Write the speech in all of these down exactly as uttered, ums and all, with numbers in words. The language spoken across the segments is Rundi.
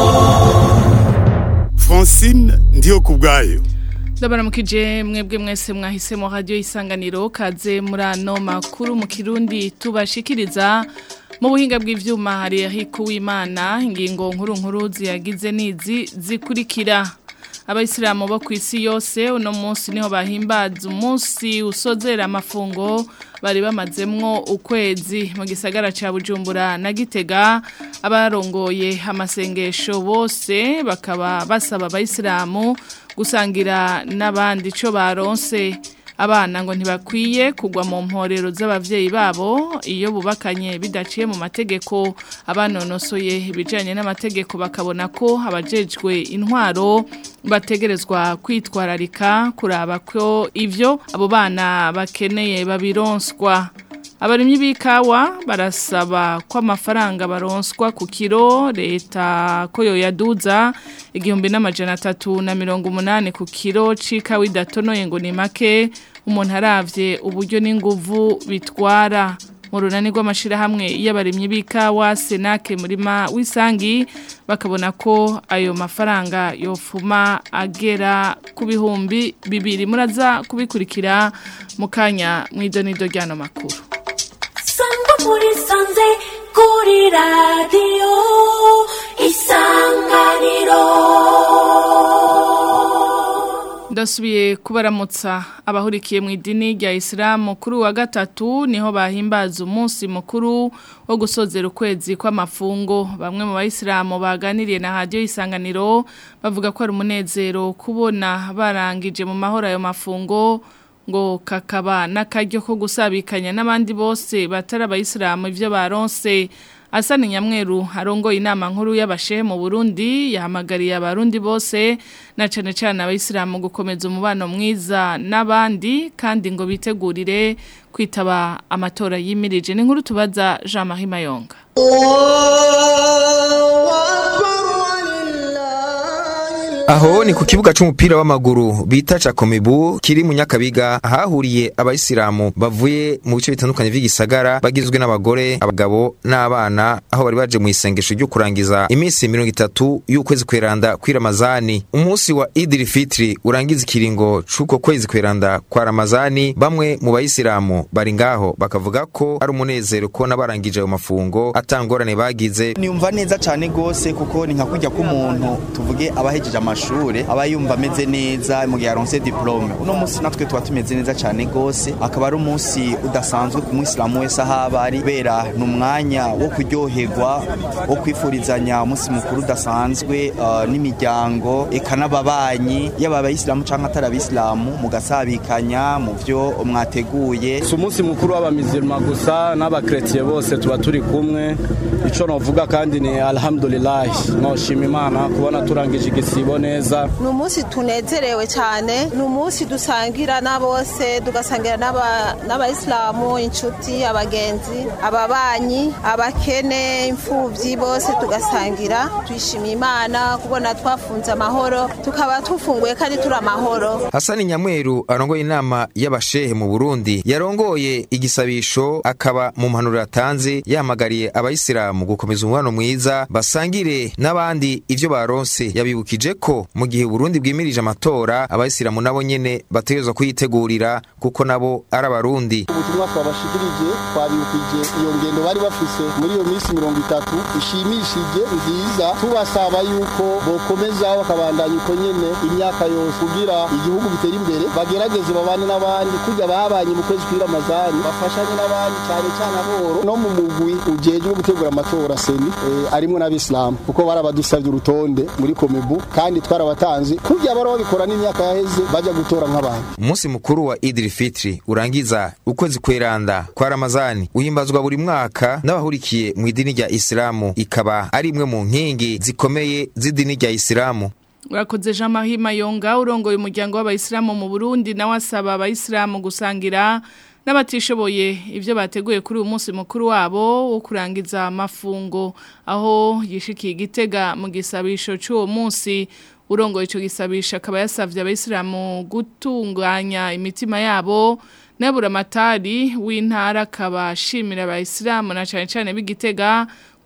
Francine ndiyo kubgayo. Ndabaramukije mwebwe mwese mwahisemo radio Isanganiro kaze murano makuru mu Kirundi tubashikiriza mu buhinga bw'ivyuma hari Eric Uwimana ingingo nkuru nkuru ziyagize nizi zikurikira. Abayisilamu bo kw'isi yose uno munsi niho bahimbaza umunsi usozera amafungo bari bamazemwo ukwezi mu gisagara ca Bujumbura na Gitega abarongoye amasengesho bose bakaba basaba abayisilamu gusangira n'abandi ico baronse. Abana ngo ntibakwiye kugwa mu mporero z'abavyeyi babo iyo bubakanye bidaciye mu mategeko. Abanonosoye ibijanye n'amategeko bakabona ko abajejwe intwaro bategerezwa kwitwararika kuraba ko ivyo abo bana bakeneye babironswa. Abarimyi b'ikawa barasaba ko amafaranga baronswa ku kiro leta ko yoyaduza igihumbi n'amajana atatu na mirongo umunani ku kiro c'ikawa idatonoye ngo ni make umuntu aravye uburyo n'inguvu bitwara. Mu runani rw'amashirahamwe y'abarimyi b'ikawa Senake murima w'isangi bakabona ko ayo mafaranga yofuma agera ku bihumbi bibiri. Muraza kubikurikira mu kanya mw'idonido ryano makuru. Muri sanze kuri radio Isanganiro. Ndasubiye kubaramutsa abahurikiye mu idini rya Islam kuri wa gatatu niho bahimbaza umunsi mukuru wo gusozera ukwezi kw'amafungo. Bamwe mu bayisilamu baganiriye na radio Isanganiro bavuga ko ari umunezero kubona barangije mu mahoro ayo mafungo ngo kakaba n'akaryo ko gusabikanya n'abandi bose batari abayisilamu ivyo baronse. Asani Nyamweru arongoye inama nkuru y'abashehe mu Burundi yahamagariye abarundi bose na cane cane abayisilamu gukomeza umubano mwiza n'abandi kandi ngo bitegurire kwitaba amatora yimirije. Ni nkuru tubaza Jean-Marie Mayonga. Aho ni ku kibuga c'umupira w'amaguru bita Cakomibu kiri mu Nyakabiga ahahuriye abayisilamu bavuye mu bice bitandukanye vy'igisagara bagizwe n'abagore abagabo n'abana aho bari baje mu isengesho ryo kurangiza iminsi mirongo itatu y'ukwezi kweranda kwa Ramazani. Umunsi wa Idil Fitri urangiza ikiringo c'uko kwezi kweranda kwa Ramazani. Bamwe mu bayisilamu bari ngaho bakavuga ko ari umunezero ko nabarangije ayo mafungo atangorane bagize. Niyumva neza cyane gose kuko ni nka kujya k'umuntu tuvuge abahejeje amashure aba yumva ameze neza mu gihe aronse diplome. Uno munsi natwe tuba tumeze neza cyane gose akaba ari umunsi udasanzwe ku Muislamu wese ahaba ari bera n'umwanya wo kuryoherwa wo kwifurizanya umunsi mukuru udasanzwe uh, n'imiryango eka n'ababanyi yaba abayisilamu canke atari abayisilamu mugasabikanya mu vyo mwateguye. Si umunsi mukuru w'abamizirima gusa n'abakretien bose tuba turi kumwe. Ico novuga kandi ni alhamdulillah noshima Imana kubona turangije igisibo neza. Ni umunsi tunezerewe cyane, ni umunsi dusangira na bose, tugasangira n'abayisilamu, inshuti, abagenzi, ababanyi, abakene, imfuvyi bose tugasangira. Twishimiye Imana kubona twafunze amahoro, tukaba tufunguye kandi turi amahoro. Hasani Nyamweru arongoye inama y'abashehe mu Burundi yarongoye igisabisho akaba mu mpanuro yatanze yahamagariye abayisilamu gukomeza umubano mwiza basangire n'abandi ivyo baronse. Yabibukije ko mu gihe Burundi bwimirije amatora abayisilamu nabo nyene bategezwa kuyitegurira kuko nabo ari abarundi. Ubutumwa twabashikirije twabibukije iyo ngendo bari bafise muri iyo minsi mirongo itatu ishimishije nziza tubasaba yuko bokomeza bakabandanya uko nyene imyaka yose kugira igihugu bitera imbere bagerageze babane n'abandi kujya babanye mu kwezi kwa Ramazani bafashanye n'abandi cyane cyane aboro no mu mugwi ujeje gutegura amatora seni eh, arimwe n'abisilamu kuko barabadusavye urutonde muri Komebu kandi twarabatanze kujya baro bikora n'imyaka yaheze baje gutora nk'abandi. Umunsi mukuru wa Idil Fitri urangiza ukwezi kweranda kwa Ramazani uhimbazwa buri mwaka n'abahurikiye mu idini rya Islamu ikaba ari imwe mu nkingi zikomeye z'idini rya Islamu. Urakoze Jean-Marie Mayonga urongoye umuryango w'abayisilamu mu Burundi nawe asaba abayisilamu gusangira n'abatishoboye ivyo bateguye kuri uyu munsi mukuru wabo wo kurangiza amafungo aho yishikiye Gitega mu gisabisho cy'uwo munsi. Urongoye ico gisabisha akaba yasavye abayisilamu gutunganya imitima yabo Nebura Matari w'intara akaba ashimira abayisilamu na cyane cyane b'Igitega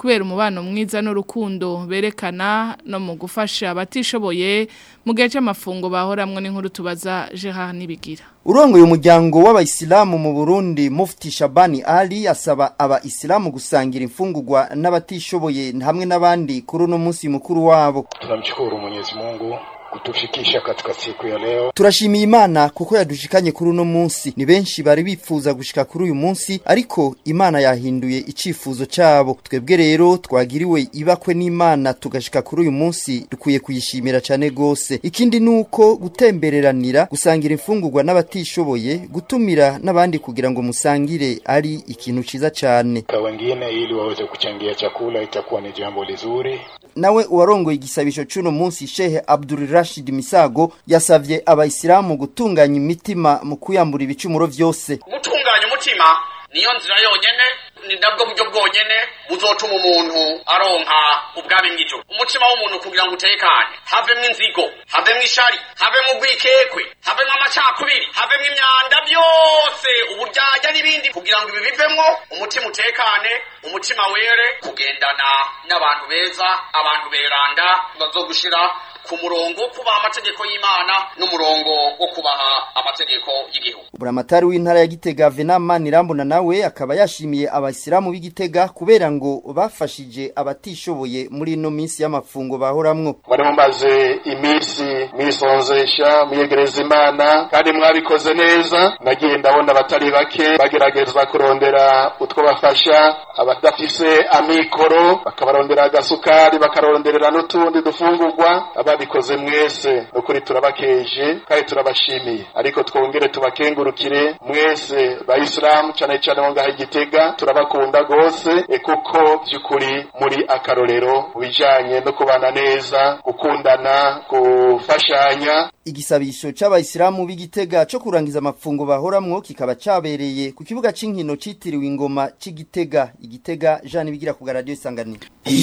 kubera umubano mwiza n'urukundo berekana no mu gufasha abatishoboye mu gihe cy'amafungo bahoramwe n'inkuru tubaza Gerard Nibigira. Urongoye umuryango w'abayisilamu mu Burundi Mufti Shabani Ali asaba abayisilamu gusangira imfungurwa n'abatishoboye hamwe n'abandi kuri uno munsi mukuru wabo. Tunamshukuru Mwenyezi Mungu kutufikisha katika siku ya leo. Turashimiye Imana kuko yadushikanye kuri uno munsi. Ni benshi bari bifuza gushika kuri uyu munsi ariko Imana yahinduye icifuzo cyabo. Twebwe rero twagiriwe ibakwe n'Imana tugashika kuri uyu munsi dukwiye kuyishimira cyane gose. Ikindi nuko gutembereranira gusangira imfungurwa n'abatishoboye gutumira n'abandi kugira ngo musangire ari ikintu ciza cyane. Kwa wengine ili waweze kuchangia chakula itakuwa ni jambo lizuri. Nawe uwarongoye igisabisho cy'uno munsi Sheikh Abdul Rashid Misago yasavye abayisilamu gutunganya imitima mu kuyambura ibicumuro vyose. Gutunganya umutima niyo nzira yonyene ni ndabwo buryo bwonyene buzotuma umuntu aronka ubwami bw'ijuru. Umutima w'umuntu kugira ngo utekane havemwe inzigo, havemwe ishari, havemwe ubwikekwe, havemwe amacakubiri, havemwe imyanda byose uburyarya n'ibindi kugira ngo ibi bivemwo umutima utekane, umutima were kugendana n'abantu beza, abantu beranda bazogushira ku murongo kubaha amategeko y'Imana n'umurongo wo kubaha amategeko y'igihugu. Buramatari w'intara ya Gitega Venamani Rambona nawe akaba yashimiye abayisilamu b'Igitega kubera ngo bafashije abatishoboye muri no minsi y'amafungo bahoramwo. Bari mumaze iminsi mwisonzesha muyegereza Imana kandi mwabikoze neza. Nagiye ndabona abatari bake bagerageza kurondera utwo bafasha abadafise amikoro, bakabarondera agasukari, bakaronderera n'utundi dufungurwa. Ababikoze mwese nukuri turabakeje kandi turabashimiye, ariko twongere tubakengurukire mwese bayisilamu cyane cyane ngo Igitega turabakunda gose kuko byukuri muri akarorero bijanye no kubana neza, gukundana, gufashanya. Igisabisho c'abayisilamu b'Igitega cyo kurangiza amafungo bahoramwo kikaba cabereye ku kibuga c'inkino citiriwe ingoma c'Igitega. Igitega Jean Bigira ku radio Isanganiro.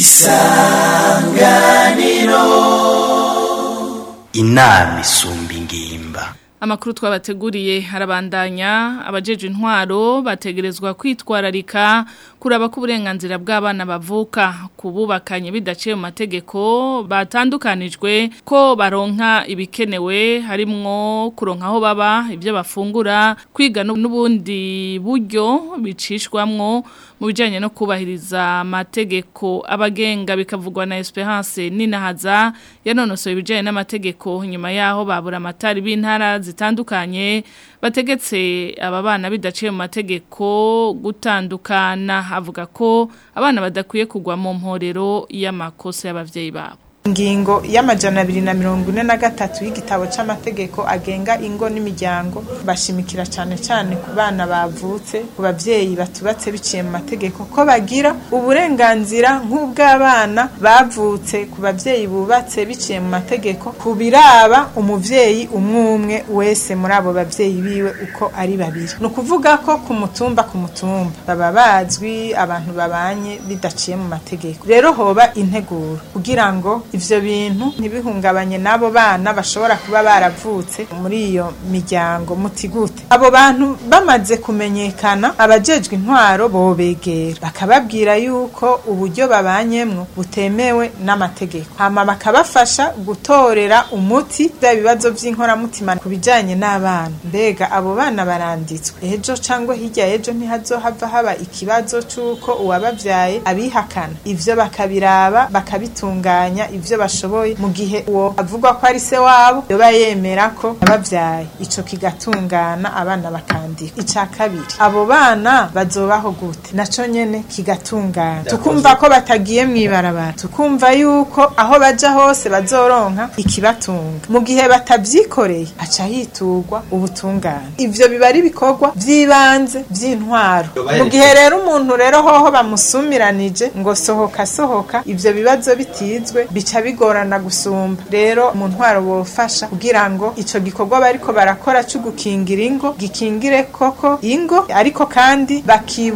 Isanganiro inama isumba ingimba. Amakuru twabateguriye harabandanya. Abajeje intwaro bategerezwa kwitwararika kuraba ko uburenganzira bw'abana bavuka kububakanye bidaciye mu mategeko batandukanijwe ko baronka ibikenewe harimwo kuronka aho baba, ibyo bafungura, kwiga n'ubundi buryo bicishwamwo mu bijanye no kubahiriza amategeko abagenga. Bikavugwa na Esperance Ninahaza yanonosoye ibijanye n'amategeko nyuma yaho babura amatari b'intara zitandukanye bategetse aba bana bidaciye mu mategeko gutandukana. Avuga ko abana badakwiye kugwa mu mporero y'amakosa y'abavyeyi babo. Ingingo y'amajana abiri na mirongo ine na gatatu y'igitabo c'amategeko agenga ingo n'imiryango bashimikira cyane cyane ku bana bavutse, ku bavyeyi batubatse biciye mu mategeko ko bagira uburenganzira nk'ubw'abana bavutse ku bavyeyi bubatse biciye mu mategeko kubiraba umuvyeyi umwumwe wese muri abo bavyeyi biwe uko ari babiri. No kuvuga ko ku mutumba ku mutumba baba bazwi abantu babanye bidaciye mu mategeko. Rero hoba integuro kugira ngo ivyo bintu ntibihungabanye nabo bana bashobora kuba baravutse muri iyo miryango mutigute. Abo bantu bamaze kumenyekana abajejwe intwaro bobegera bakababwira yuko uburyo babanyemwo butemewe n'amategeko, hama bakabafasha gutorera umuti bya bibazo by'inkora mutima kubijanye n'abana. Mbega abo bana baranditswe ejo cangwa hirya ejo ntihazohava haba ikibazo c'uko uwabavyaye abihakana. Ivyo bakabiraba bakabitunganya ivyo bashoboye mu gihe uwo avuga ko ari se wabo yoba yemera ko abavyaye, ico kigatungana abana bakandika. Ica kabiri abo bana bazobaho gute naco nyene kigatungana, tukumva ko batagiye mwibarabara, tukumva yuko aho baja hose bazoronka ikibatunga. Mu gihe batavyikoreye aca hitugwa ubutungane. Ivyo biba ari bikorwa vyibanze vy'intwaro. Mu gihe rero umuntu rero hoho bamusumiranije ngo sohoka sohoka, ivyo bibazo bitizwe bica bigorana gusumba. Rero mu ntwaro bofasha kugira ngo ico gikorwa bariko barakora cyo gukingira ingo gikingire koko ingo, ariko kandi bakibuka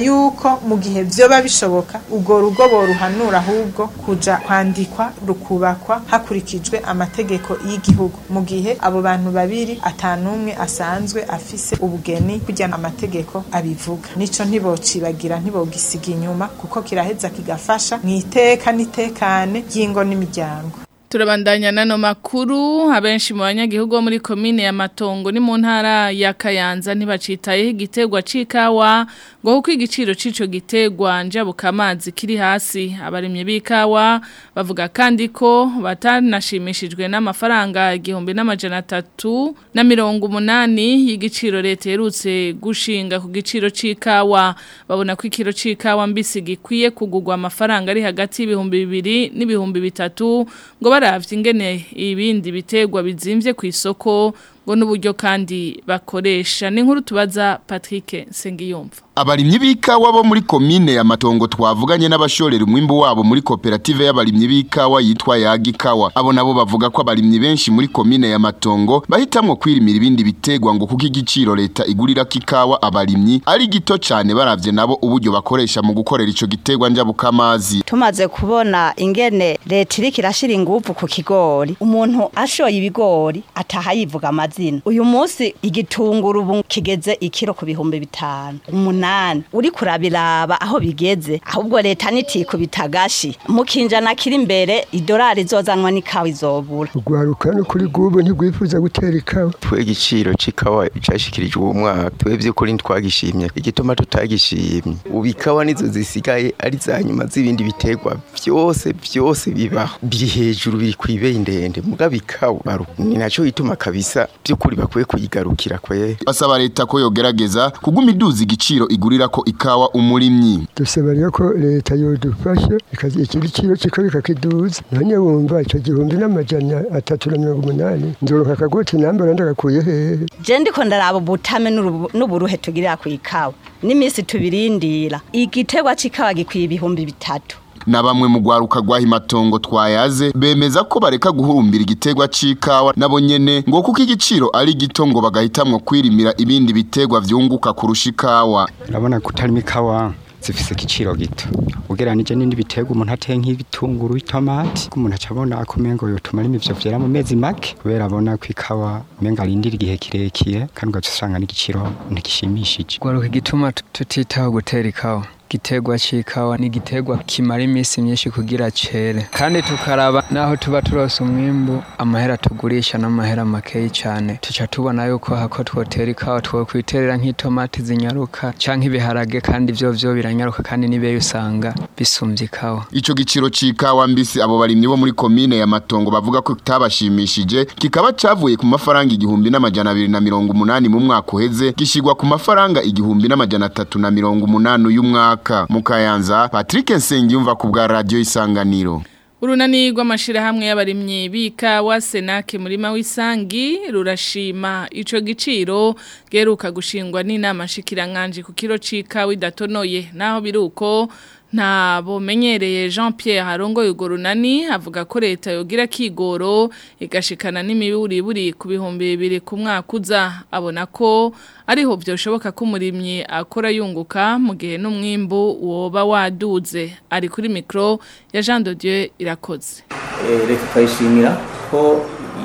yuko mu gihe vyoba bishoboka ubwo rugo boruhanura ahubwo kuja kwandikwa rukubakwa hakurikijwe amategeko y'igihugu mu gihe abo bantu babiri atanumwe asanzwe afise ubugeni kujya amategeko abivuga nico ntibocibagira ntibogisiga inyuma kuko kiraheza kigafasha mwiteka nitekane y'ingo n'imiryango. Turabandanya nano makuru abenshi mu banyagihugu bo muri komine ya Matongo ni mu ntara ya Kayanza ntibacitaye igitegwa cikawa ngo kuko igiciro cico gitegwa njabuka amazi kiri hasi abarimye bikawa bavuga kandi ko batanashimishijwe n'amafaranga igihumbi n'amajana atatu na mirongo umunani y'igiciro leta yerutse gushinga ku giciro cikawa babona ko ikiro cikawa mbisi gikwiye kugugwa amafaranga ari hagati y'ibihumbi bibiri n'ibihumbi bitatu ngo baravye ingene ibindi bitegwa bizimvye ku isoko ngo n'uburyo kandi bakoresha ni nkuru tubaza Patrick Sengiyumva. Abarimyi b'ikawa bo muri komine ya Matongo twavuganye n'abashorera umwimbu wabo muri koperative y'abarimyi b'ikawa yitwa Yagikawa. Abo nabo bavuga ko abarimyi benshi muri komine ya Matongo bahitamwo kwirimira ibindi bitegwa ngo kuko igiciro leta igurira kikawa abarimyi ari gito cyane baravye nabo uburyo bakoresha mu gukorera ico gitegwa njabuka amazi. Tumaze kubona ingene leta iri kirashira ingufu ku kigori umuntu ashoye ibigori ataha yivuga amazina. Uyu munsi igitunguru ubu kigeze ikiro ku bihumbi bitanu. Umunani uri kurabiraba aho bigeze ahubwo leta nitiko bitagashi mukinjana kiri imbere idolari zozanwa n'ikawa izobura. Ugwaruka no kuri gubo ntigwifuza gutera ikawa. Twe igiciro c'ikawa cyashikirijwe uwo mwaka twebye kuri ntwagishimye igituma tutagishimye ubikawa nizo zisigaye ari za nyuma z'ibindi bitegwa byose byose bibaho biri hejuru biri kwibeye ndende mugabikawa ni naco ituma kabisa byukuri bakwiye kuyigarukira kwe. Basaba leta ko yogerageza kuguma iduza igiciro igurira ko ikawa umurimyi. Dusabariye ko leta yodufasha ikazi igiciro kikabika kiduza nanye wumva ico gihumbi n'amajana atatu na mirongo umunani nzoroka kagoti nambara ndagakuye hehe. Je ndiko ndaraba butame n'uburuhe tugirira ku ikawa n'imisi tubirindira igitegwa c'ikawa gikwiye ibihumbi bitatu. Na bamwe mu gwaruka gwahi Matongo twayaze bemeza ko bareka guhurumbira igitegwa cikawa nabo nyene ngo kuko igiciro ari gito ngo bagahitamwo kwirimira ibindi bitegwa vyunguka kurushikawa. Urabona kutarima ikawa zifise igiciro gito ugeranije n'indi bitegwa umuntu ateye nk'ibitunguru itomati umuntu acabona akumengo yotuma rimivyo vyera mu mezi make kubera abona ko ikawa menga rindira igihe kirekire kandi ugasanga n'igiciro ntikishimishije. Gwaruka igituma tutitaho gutera ikawa gitegwa cikawa ni gitegwa kimara imisi myinshi kugira cere kandi tukaraba naho tuba turose umwimbu amahera tugurisha n'amahera makeyi cyane tuca tubona yuko hako twotera ikawa two kwiterera nk'itomati zinyaruka canke ibiharage kandi byo byo biranyaruka kandi nibe usanga bisumvye ikawa. Ico giciro cikawa mbisi abo barimyi bo muri komine ya Matongo bavuga ko kitabashimishije kikaba cavuye ku mafaranga igihumbi n'amajana abiri na mirongo umunani mu mwaka uheze gishigwa ku mafaranga igihumbi n'amajana atatu na mirongo umunani uyu mwaka. Mukayanza Patrick Nsengiyumva ku bwa radio Isanganiro. Urunani rw'amashirahamwe y'abarimyi b'ikawa Senake murima w'isangi rurashima ico giciro geruka gushingwa n'inama shikiranganje ku kiro c'ikawa idatonoye naho biruko nta bomenyereye Jean Pierre Harongo y'ugorunani avuga ko leta yogira kigoro igashikana n'imiburi buri ku bihumbi bibiri ku mwaka uza abona ko ariho byoshoboka ko umurimyi akora yunguka mu gihe n'umwimbu woba waduze ari kuri micro ya Jean de Dieu irakoze. Eh leta kayishimira ko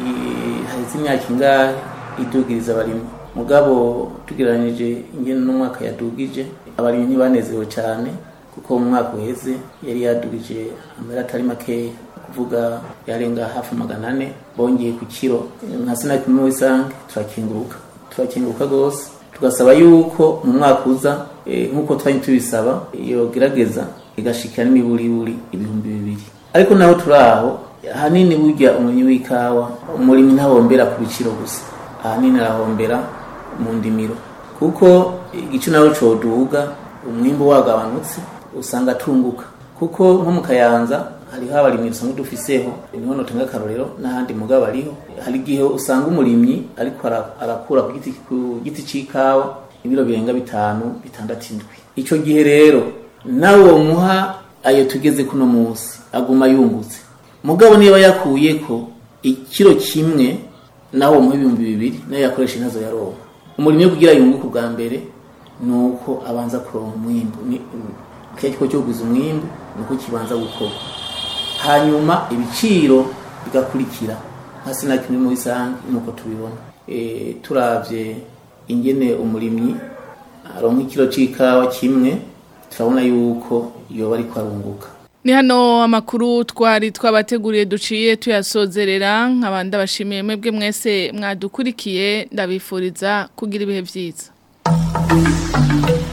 haheze imyaka ingahe idugiriza abarimyi mugabo tugeranije ingene n'umwaka yadugije abarimyi ntibanezewe cyane kuko mu mwaka uheze yari yadugije amera atari make kuvuga yarenga hafi magana ane bongeye ku kiro nka Senake murima w'isangi turakinguruka turakinguruka gose tugasaba yuko mu mwaka uza e, nkuko twari tubisaba iyo gerageza igashikira n'imiburi buri ibihumbi bibiri ariko naho turaho hanini burya umurimyi w'ikawa umurimyi ntabombera ku biciro gusa hanini arahombera mu ndimiro kuko igice naho coduga umwimbo wagabanutse usanga tunguka kuko nko mu Kayanza hari habarimyi usanga dufiseho niho no tanga karorero n'ahandi mugabo ariho hari gihe usanga umurimyi ariko arakura ku giti ku giti cikawa ibiro birenga bitanu bitandatu indwi ico gihe rero nawo muha ayo tugeze kuno munsi aguma yungutse mugabo niba yakuye ko ikiro kimwe nawo mu ibihumbi bibiri nayo yakoresha intazo yaronka umurimyi kugira yunguka bwa mbere nuko abanza kuronka umwimbu ni keko cyo guza umwimbu nuko kibanza gukorwa hanyuma ibiciro bigakurikira nka sinakimwe mu isange nuko tubibona e, turavye ingene umurimyi aronka ikiro c'ikawa kimwe turabona yuko yoba ari kwarunguka. Ni hano amakuru twari twabateguriye duciye tuyasozerera nk'abandi bashimiye mwebwe mwese mwadukurikiye ndabifuriza kugira ibihe vyiza.